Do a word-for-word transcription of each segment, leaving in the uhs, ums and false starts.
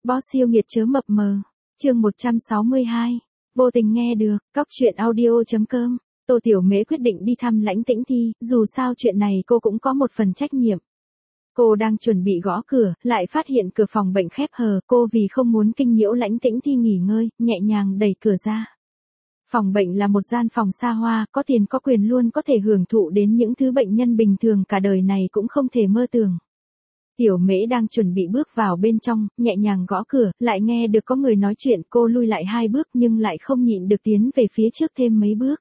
Boss siêu nghiệt chớ mập mờ. Chương một trăm sáu mươi hai. Vô tình nghe được, cóc truyện audio.com. Tô Tiểu Mễ quyết định đi thăm Lãnh Tĩnh Thi, dù sao chuyện này cô cũng có một phần trách nhiệm. Cô đang chuẩn bị gõ cửa, lại phát hiện cửa phòng bệnh khép hờ, cô vì không muốn kinh nhiễu Lãnh Tĩnh Thi nghỉ ngơi, nhẹ nhàng đẩy cửa ra. Phòng bệnh là một gian phòng xa hoa, có tiền có quyền luôn có thể hưởng thụ đến những thứ bệnh nhân bình thường cả đời này cũng không thể mơ tưởng. Tiểu Mễ đang chuẩn bị bước vào bên trong, nhẹ nhàng gõ cửa, lại nghe được có người nói chuyện, cô lui lại hai bước nhưng lại không nhịn được tiến về phía trước thêm mấy bước.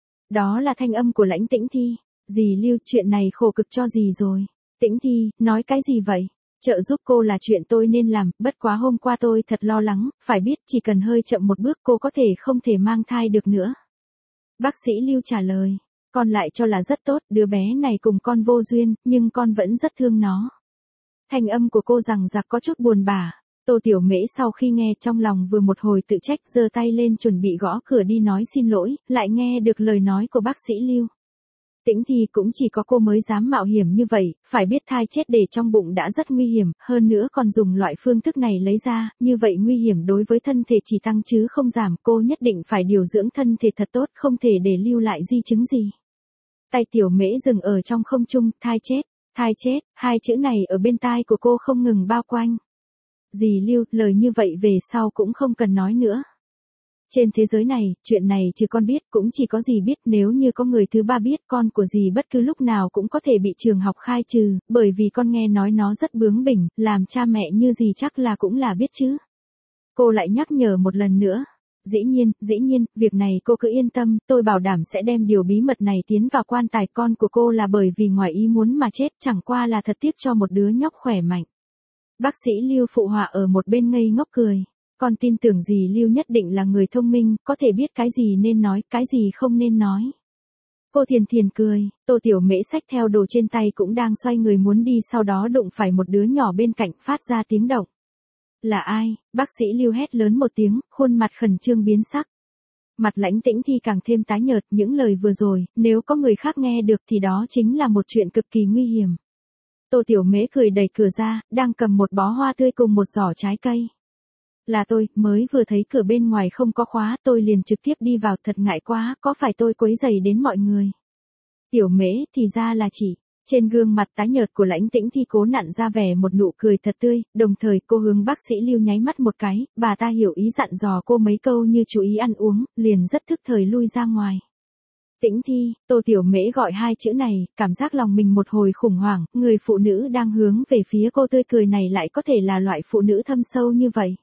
Đó là thanh âm của Lãnh Tĩnh Thi. Dì Lưu, chuyện này khổ cực cho dì rồi. Tĩnh Thi, nói cái gì vậy? Trợ giúp cô là chuyện tôi nên làm, bất quá hôm qua tôi thật lo lắng, phải biết chỉ cần hơi chậm một bước cô có thể không thể mang thai được nữa. Bác sĩ Lưu trả lời, con lại cho là rất tốt, đứa bé này cùng con vô duyên, nhưng con vẫn rất thương nó. Thanh âm của cô rằng giặc có chút buồn bã. Tô Tiểu Mễ sau khi nghe trong lòng vừa một hồi tự trách, giơ tay lên chuẩn bị gõ cửa đi nói xin lỗi, lại nghe được lời nói của bác sĩ Lưu. Tĩnh Thi cũng chỉ có cô mới dám mạo hiểm như vậy, phải biết thai chết để trong bụng đã rất nguy hiểm, hơn nữa còn dùng loại phương thức này lấy ra, như vậy nguy hiểm đối với thân thể chỉ tăng chứ không giảm, cô nhất định phải điều dưỡng thân thể thật tốt, không thể để lưu lại di chứng gì. Tay Tiểu Mễ dừng ở trong không trung, thai chết, thai chết, hai chữ này ở bên tai của cô không ngừng bao quanh. Dì Lưu, lời như vậy về sau cũng không cần nói nữa. Trên thế giới này, chuyện này trừ con biết cũng chỉ có dì biết, nếu như có người thứ ba biết con của dì bất cứ lúc nào cũng có thể bị trường học khai trừ, bởi vì con nghe nói nó rất bướng bỉnh, làm cha mẹ như dì chắc là cũng là biết chứ. Cô lại nhắc nhở một lần nữa. Dĩ nhiên, dĩ nhiên, việc này cô cứ yên tâm, tôi bảo đảm sẽ đem điều bí mật này tiến vào quan tài, con của cô là bởi vì ngoài ý muốn mà chết, chẳng qua là thật tiếc cho một đứa nhóc khỏe mạnh. Bác sĩ Lưu phụ họa ở một bên ngây ngốc cười. Con tin tưởng dì Lưu nhất định là người thông minh, có thể biết cái gì nên nói, cái gì không nên nói. Cô thiền thiền cười, Tô Tiểu Mễ xách theo đồ trên tay cũng đang xoay người muốn đi, sau đó đụng phải một đứa nhỏ bên cạnh phát ra tiếng động. Là ai? Bác sĩ Lưu hét lớn một tiếng, khuôn mặt khẩn trương biến sắc. Mặt Lãnh Tĩnh Thi càng thêm tái nhợt, những lời vừa rồi, nếu có người khác nghe được thì đó chính là một chuyện cực kỳ nguy hiểm. Tô Tiểu Mễ cười đẩy cửa ra, đang cầm một bó hoa tươi cùng một giỏ trái cây. Là tôi, mới vừa thấy cửa bên ngoài không có khóa, tôi liền trực tiếp đi vào, thật ngại quá, có phải tôi quấy rầy đến mọi người? Tiểu Mễ, thì ra là chị. Trên gương mặt tái nhợt của Lãnh Tĩnh Thi cố nặn ra vẻ một nụ cười thật tươi, đồng thời cô hướng bác sĩ Lưu nháy mắt một cái, bà ta hiểu ý dặn dò cô mấy câu như chú ý ăn uống, liền rất thức thời lui ra ngoài. Tĩnh Thi, Tô Tiểu Mễ gọi hai chữ này, cảm giác lòng mình một hồi khủng hoảng, người phụ nữ đang hướng về phía cô tươi cười này lại có thể là loại phụ nữ thâm sâu như vậy.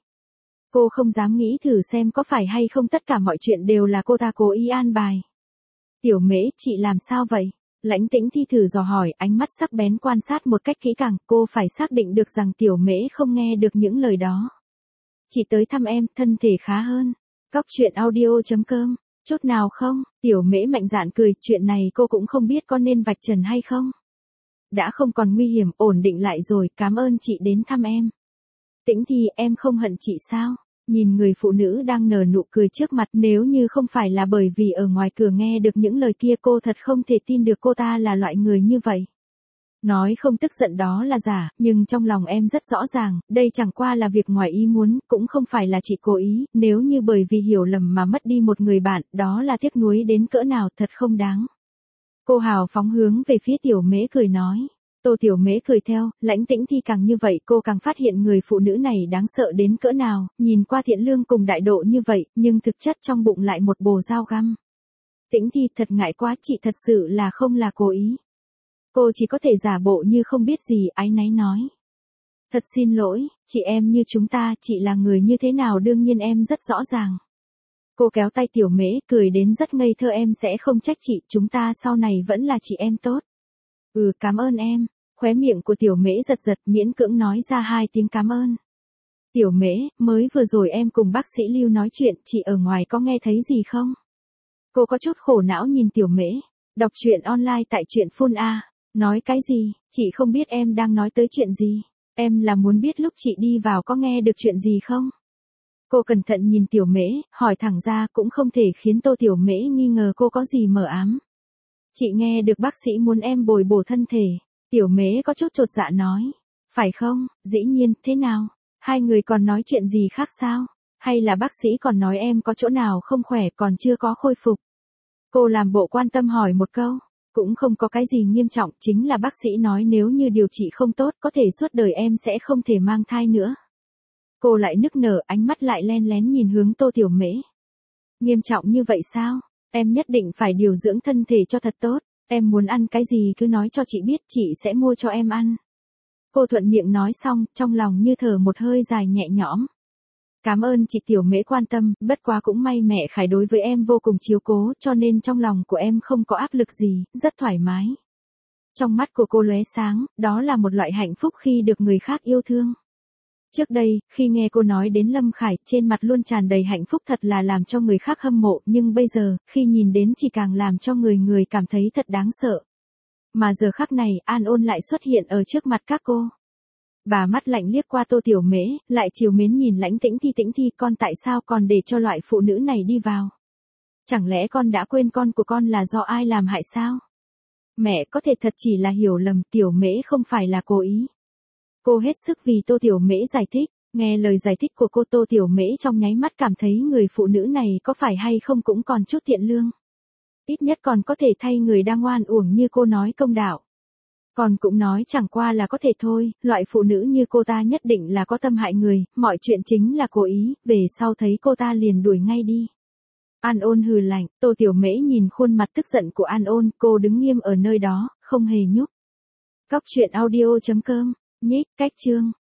Cô không dám nghĩ thử xem có phải hay không tất cả mọi chuyện đều là cô ta cố ý an bài. Tiểu Mễ, chị làm sao vậy? Lãnh Tĩnh Thi thử dò hỏi, ánh mắt sắc bén quan sát một cách kỹ càng, cô phải xác định được rằng Tiểu Mễ không nghe được những lời đó. Chị tới thăm em, thân thể khá hơn. Cóc truyện audio.com, chút nào không? Tiểu Mễ mạnh dạn cười, chuyện này cô cũng không biết có nên vạch trần hay không. Đã không còn nguy hiểm, ổn định lại rồi, cảm ơn chị đến thăm em. Tĩnh Thi, em không hận chị sao? Nhìn người phụ nữ đang nở nụ cười trước mặt, nếu như không phải là bởi vì ở ngoài cửa nghe được những lời kia, cô thật không thể tin được cô ta là loại người như vậy. Nói không tức giận đó là giả, nhưng trong lòng em rất rõ ràng, đây chẳng qua là việc ngoài ý muốn, cũng không phải là chị cố ý, nếu như bởi vì hiểu lầm mà mất đi một người bạn, đó là tiếc nuối đến cỡ nào, thật không đáng. Cô hào phóng hướng về phía Tiểu Mễ cười nói. Tô Tiểu Mễ cười theo, Lãnh Tĩnh Thi càng như vậy cô càng phát hiện người phụ nữ này đáng sợ đến cỡ nào, nhìn qua thiện lương cùng đại độ như vậy, nhưng thực chất trong bụng lại một bồ dao găm. Tĩnh Thi, thật ngại quá, chị thật sự là không là cố ý. Cô chỉ có thể giả bộ như không biết gì, áy náy nói. Thật xin lỗi, chị em như chúng ta, chị là người như thế nào đương nhiên em rất rõ ràng. Cô kéo tay Tiểu Mễ, cười đến rất ngây thơ, em sẽ không trách chị, chúng ta sau này vẫn là chị em tốt. Ừ, cảm ơn em. Khóe miệng của Tiểu Mễ giật giật, miễn cưỡng nói ra hai tiếng cảm ơn. Tiểu Mễ, mới vừa rồi em cùng bác sĩ Lưu nói chuyện, chị ở ngoài có nghe thấy gì không? Cô có chút khổ não nhìn Tiểu Mễ. Đọc truyện online tại truyện Phun A. Nói cái gì? Chị không biết em đang nói tới chuyện gì. Em là muốn biết lúc chị đi vào có nghe được chuyện gì không? Cô cẩn thận nhìn Tiểu Mễ, hỏi thẳng ra cũng không thể khiến Tô Tiểu Mễ nghi ngờ cô có gì mờ ám. Chị nghe được bác sĩ muốn em bồi bổ thân thể. Tiểu Mễ có chút chột dạ nói. Phải không, dĩ nhiên, thế nào? Hai người còn nói chuyện gì khác sao? Hay là bác sĩ còn nói em có chỗ nào không khỏe còn chưa có khôi phục? Cô làm bộ quan tâm hỏi một câu. Cũng không có cái gì nghiêm trọng, chính là bác sĩ nói nếu như điều trị không tốt có thể suốt đời em sẽ không thể mang thai nữa. Cô lại nức nở, ánh mắt lại len lén nhìn hướng Tô Tiểu Mễ. Nghiêm trọng như vậy sao? Em nhất định phải điều dưỡng thân thể cho thật tốt. Em muốn ăn cái gì cứ nói cho chị biết, chị sẽ mua cho em ăn. Cô thuận miệng nói xong, trong lòng như thở một hơi dài nhẹ nhõm. Cảm ơn chị Tiểu Mễ quan tâm, bất quá cũng may mẹ Khải đối với em vô cùng chiếu cố, cho nên trong lòng của em không có áp lực gì, rất thoải mái. Trong mắt của cô lóe sáng, đó là một loại hạnh phúc khi được người khác yêu thương. Trước đây, khi nghe cô nói đến Lâm Khải, trên mặt luôn tràn đầy hạnh phúc thật là làm cho người khác hâm mộ, nhưng bây giờ, khi nhìn đến chỉ càng làm cho người người cảm thấy thật đáng sợ. Mà giờ khắc này, An Ôn lại xuất hiện ở trước mặt các cô. Bà mắt lạnh liếc qua Tô Tiểu Mễ, lại trìu mến nhìn Lãnh Tĩnh Thi. Tĩnh Thi, con tại sao còn để cho loại phụ nữ này đi vào? Chẳng lẽ con đã quên con của con là do ai làm hại sao? Mẹ có thể thật chỉ là hiểu lầm, Tiểu Mễ không phải là cố ý. Cô hết sức vì Tô Tiểu Mễ giải thích, nghe lời giải thích của cô Tô Tiểu Mễ trong nháy mắt cảm thấy người phụ nữ này có phải hay không cũng còn chút thiện lương. Ít nhất còn có thể thay người đang oan uổng như cô nói công đạo. Còn cũng nói chẳng qua là có thể thôi, loại phụ nữ như cô ta nhất định là có tâm hại người, mọi chuyện chính là cố ý, về sau thấy cô ta liền đuổi ngay đi. An Ôn hừ lạnh, Tô Tiểu Mễ nhìn khuôn mặt tức giận của An Ôn, cô đứng nghiêm ở nơi đó, không hề nhúc. Cóc truyện audio chấm com, nhích, cách chương.